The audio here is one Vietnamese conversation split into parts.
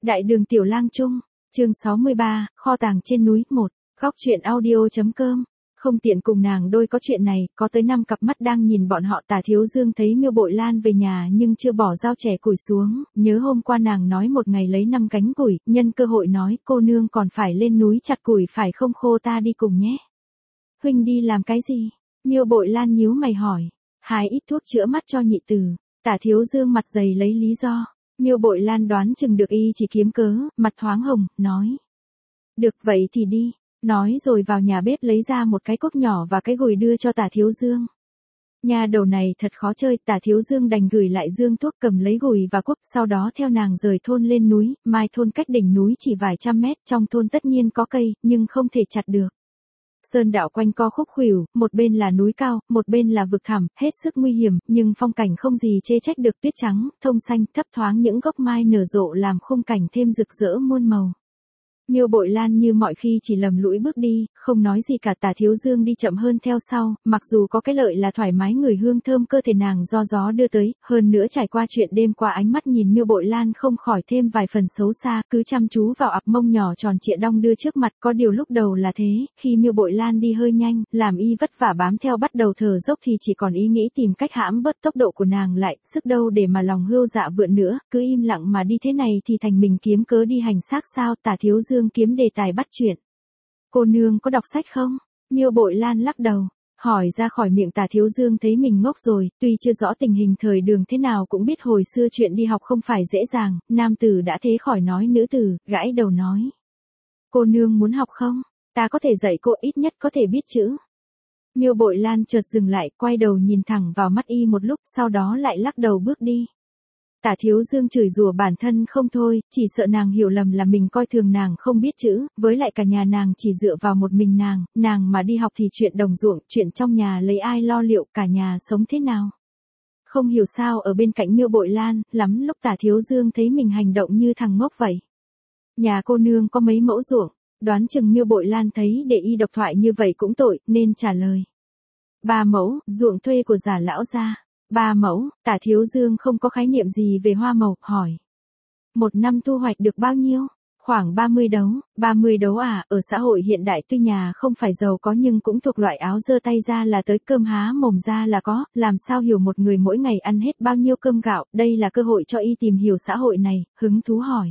Đại đường Tiểu Lang Trung, chương 63, kho tàng trên núi 1, góc truyện audio.com. Không tiện cùng nàng đôi có chuyện này, có tới 5 cặp mắt đang nhìn bọn họ. Tả Thiếu Dương thấy Miêu Bội Lan về nhà nhưng chưa bỏ dao chẻ củi xuống, nhớ hôm qua nàng nói một ngày lấy 5 cánh củi, nhân cơ hội nói cô nương còn phải lên núi chặt củi phải không, khô ta đi cùng nhé. Huynh đi làm cái gì? Miêu Bội Lan nhíu mày hỏi. Hái ít thuốc chữa mắt cho nhị tử. Tả Thiếu Dương mặt dày lấy lý do. Miêu Bội Lan đoán chừng được y chỉ kiếm cớ, mặt thoáng hồng, nói. Được vậy thì đi. Nói rồi vào nhà bếp lấy ra một cái cốc nhỏ và cái gùi đưa cho Tả Thiếu Dương. Nhà đầu này thật khó chơi, Tả Thiếu Dương đành gửi lại Dương thuốc cầm lấy gùi và cuốc, sau đó theo nàng rời thôn lên núi. Mai thôn cách đỉnh núi chỉ vài trăm mét, trong thôn tất nhiên có cây, nhưng không thể chặt được. Sơn đạo quanh co khúc khuỷu, một bên là núi cao, một bên là vực thẳm, hết sức nguy hiểm, nhưng phong cảnh không gì chê trách được, tuyết trắng, thông xanh, thấp thoáng những gốc mai nở rộ làm khung cảnh thêm rực rỡ muôn màu. Miêu Bội Lan như mọi khi chỉ lầm lũi bước đi, không nói gì cả. Tả Thiếu Dương đi chậm hơn theo sau, mặc dù có cái lợi là thoải mái ngửi hương thơm cơ thể nàng do gió đưa tới, hơn nữa trải qua chuyện đêm qua ánh mắt nhìn Miêu Bội Lan không khỏi thêm vài phần xấu xa, cứ chăm chú vào ặp mông nhỏ tròn trịa đong đưa trước mặt. Có điều lúc đầu là thế, khi Miêu Bội Lan đi hơi nhanh, làm y vất vả bám theo bắt đầu thở dốc thì chỉ còn ý nghĩ tìm cách hãm bớt tốc độ của nàng lại, sức đâu để mà lòng hươu dạ vượn nữa, cứ im lặng mà đi thế này thì thành mình kiếm cớ đi hành xác sao. Tả Thiếu Dương kiếm đề tài bắt chuyện. Cô nương có đọc sách không? Miêu Bội Lan lắc đầu, hỏi ra khỏi miệng. Tả Thiếu Dương thấy mình ngốc rồi, tuy chưa rõ tình hình thời đường thế nào cũng biết hồi xưa chuyện đi học không phải dễ dàng, nam tử đã thế khỏi nói nữ tử, gãi đầu nói. Cô nương muốn học không? Ta có thể dạy cô, ít nhất có thể biết chữ. Miêu Bội Lan chợt dừng lại, quay đầu nhìn thẳng vào mắt y một lúc, sau đó lại lắc đầu bước đi. Tả Thiếu Dương chửi rủa bản thân không thôi, chỉ sợ nàng hiểu lầm là mình coi thường nàng không biết chữ, với lại cả nhà nàng chỉ dựa vào một mình nàng mà đi học thì chuyện đồng ruộng, chuyện trong nhà lấy ai lo liệu, cả nhà sống thế nào. Không hiểu sao ở bên cạnh Miêu Bội Lan, lắm lúc Tả Thiếu Dương thấy mình hành động như thằng ngốc vậy. Nhà cô nương có mấy mẫu ruộng, đoán chừng Miêu Bội Lan thấy để y độc thoại như vậy cũng tội, nên trả lời. 3 mẫu, ruộng thuê của Giả lão gia. 3 mẫu, Tả Thiếu Dương không có khái niệm gì về hoa màu, hỏi. Một năm thu hoạch được bao nhiêu? Khoảng 30 đấu. 30 đấu à? Ở xã hội hiện đại tuy nhà không phải giàu có nhưng cũng thuộc loại áo giơ tay ra là tới, cơm há mồm ra là có, làm sao hiểu một người mỗi ngày ăn hết bao nhiêu cơm gạo. Đây là cơ hội cho y tìm hiểu xã hội này, hứng thú hỏi.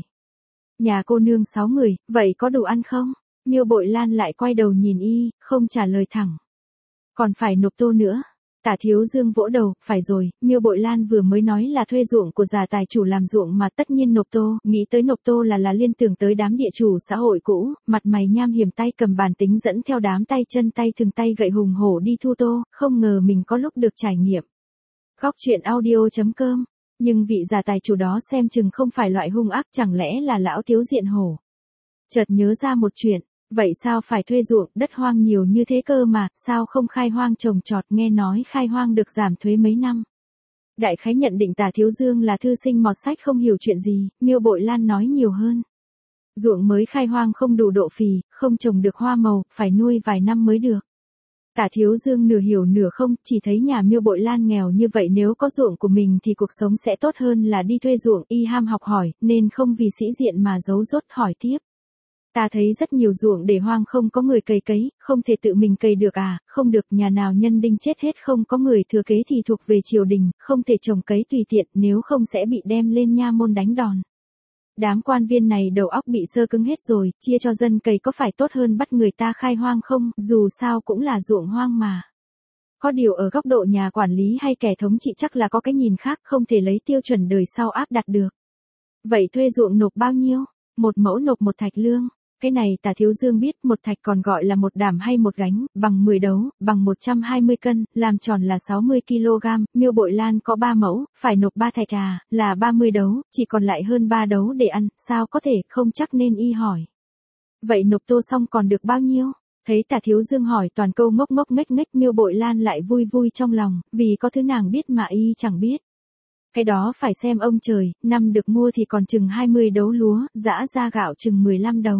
Nhà cô nương 6 người, vậy có đủ ăn không? Miêu Bội Lan lại quay đầu nhìn y, không trả lời thẳng. Còn phải nộp tô nữa. Tả Thiếu Dương vỗ đầu, phải rồi, Miêu Bội Lan vừa mới nói là thuê ruộng của Giả tài chủ làm ruộng mà tất nhiên nộp tô, nghĩ tới nộp tô là liên tưởng tới đám địa chủ xã hội cũ, mặt mày nham hiểm tay cầm bàn tính dẫn theo đám tay chân tay thường tay gậy hùng hổ đi thu tô, không ngờ mình có lúc được trải nghiệm. Góc truyện audio.com, nhưng vị Giả tài chủ đó xem chừng không phải loại hung ác, chẳng lẽ là lão thiếu diện hổ. Chợt nhớ ra một chuyện. Vậy sao phải thuê ruộng, đất hoang nhiều như thế cơ mà, sao không khai hoang trồng trọt, nghe nói khai hoang được giảm thuế mấy năm. Đại khái nhận định Tả Thiếu Dương là thư sinh mọt sách không hiểu chuyện gì, Miêu Bội Lan nói nhiều hơn. Ruộng mới khai hoang không đủ độ phì, không trồng được hoa màu, phải nuôi vài năm mới được. Tả Thiếu Dương nửa hiểu nửa không, chỉ thấy nhà Miêu Bội Lan nghèo như vậy nếu có ruộng của mình thì cuộc sống sẽ tốt hơn là đi thuê ruộng. Y ham học hỏi, nên không vì sĩ diện mà giấu dốt hỏi tiếp. Ta thấy rất nhiều ruộng để hoang không có người cày cấy, không thể tự mình cày được à? Không được, nhà nào nhân đinh chết hết không có người thừa kế thì thuộc về triều đình, không thể trồng cấy tùy tiện, nếu không sẽ bị đem lên nha môn đánh đòn. Đám quan viên này đầu óc bị sơ cứng hết rồi, chia cho dân cày có phải tốt hơn bắt người ta khai hoang không, dù sao cũng là ruộng hoang mà. Có điều ở góc độ nhà quản lý hay kẻ thống trị chắc là có cái nhìn khác, không thể lấy tiêu chuẩn đời sau áp đặt được. Vậy thuê ruộng nộp bao nhiêu? 1 mẫu nộp 1 thạch lương. Cái này Tả Thiếu Dương biết, 1 thạch còn gọi là 1 đảm hay 1 gánh, bằng 10 đấu, bằng 120 cân, làm tròn là 60 kg. Miêu Bội Lan có 3 mẫu, phải nộp 3 thạch à, là 30 đấu, chỉ còn lại hơn 3 đấu để ăn, sao có thể, không chắc nên y hỏi. Vậy nộp tô xong còn được bao nhiêu? Thấy Tả Thiếu Dương hỏi toàn câu ngốc ngốc nghếch nghếch, Miêu Bội Lan lại vui vui trong lòng, vì có thứ nàng biết mà y chẳng biết. Cái đó phải xem ông trời, năm được mua thì còn chừng 20 đấu lúa, giã ra gạo chừng 15 đấu.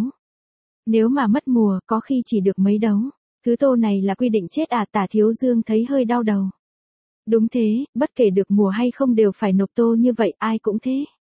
Nếu mà mất mùa, có khi chỉ được mấy đấu. Thứ tô này là quy định chết à? Tả Thiếu Dương thấy hơi đau đầu. Đúng thế, bất kể được mùa hay không đều phải nộp tô như vậy, ai cũng thế.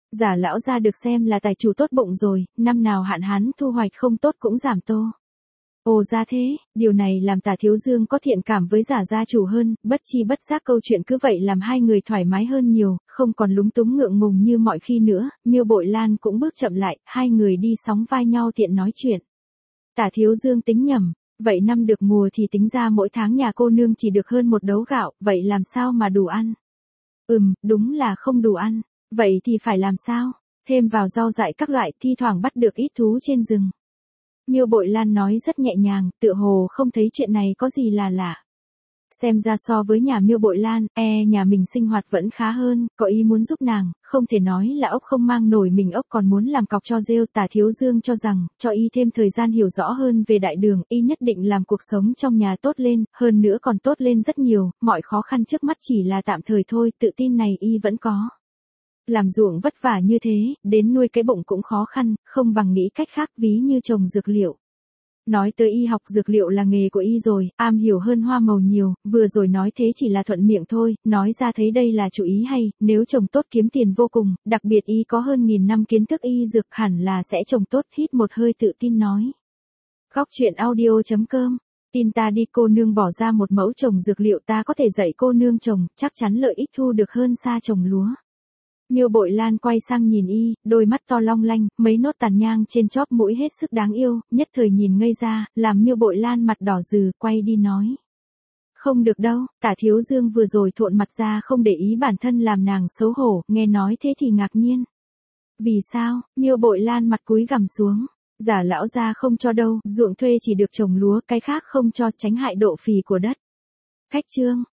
Giả lão gia được xem là tài chủ tốt bụng rồi, năm nào hạn hán thu hoạch không tốt cũng giảm tô. Ồ ra thế, điều này làm Tả Thiếu Dương có thiện cảm với Giả gia chủ hơn, bất chi bất giác câu chuyện cứ vậy làm hai người thoải mái hơn nhiều, không còn lúng túng ngượng ngùng như mọi khi nữa, Miêu Bội Lan cũng bước chậm lại, hai người đi sóng vai nhau tiện nói chuyện. Tả Thiếu Dương tính nhầm, vậy năm được mùa thì tính ra mỗi tháng nhà cô nương chỉ được hơn một đấu gạo, vậy làm sao mà đủ ăn? Đúng là không đủ ăn, vậy thì phải làm sao? Thêm vào rau dại các loại, thi thoảng bắt được ít thú trên rừng. Miêu Bội Lan nói rất nhẹ nhàng, tựa hồ không thấy chuyện này có gì là lạ. Xem ra so với nhà Miêu Bội Lan, nhà mình sinh hoạt vẫn khá hơn, có ý muốn giúp nàng, không thể nói là ốc không mang nổi mình ốc còn muốn làm cọc cho rêu. Tả Thiếu Dương cho rằng, cho y thêm thời gian hiểu rõ hơn về đại đường, y nhất định làm cuộc sống trong nhà tốt lên, hơn nữa còn tốt lên rất nhiều, mọi khó khăn trước mắt chỉ là tạm thời thôi, tự tin này y vẫn có. Làm ruộng vất vả như thế, đến nuôi cái bụng cũng khó khăn, không bằng nghĩ cách khác ví như trồng dược liệu. Nói tới y học dược liệu là nghề của y rồi, am hiểu hơn hoa màu nhiều, vừa rồi nói thế chỉ là thuận miệng thôi, nói ra thấy đây là chủ ý hay, nếu trồng tốt kiếm tiền vô cùng, đặc biệt y có hơn 1000 năm kiến thức y dược hẳn là sẽ trồng tốt, hít một hơi tự tin nói. Góc truyện audio.com, tin ta đi cô nương bỏ ra một mẫu trồng dược liệu ta có thể dạy cô nương trồng, chắc chắn lợi ích thu được hơn xa trồng lúa. Miêu Bội Lan quay sang nhìn y, đôi mắt to long lanh, mấy nốt tàn nhang trên chóp mũi hết sức đáng yêu, nhất thời nhìn ngây ra, làm Miêu Bội Lan mặt đỏ rừ, quay đi nói. Không được đâu, Tả Thiếu Dương vừa rồi thuộn mặt ra không để ý bản thân làm nàng xấu hổ, nghe nói thế thì ngạc nhiên. Vì sao, Miêu Bội Lan mặt cúi gằm xuống, Giả lão gia không cho đâu, ruộng thuê chỉ được trồng lúa, cái khác không cho, tránh hại độ phì của đất. Khách chương.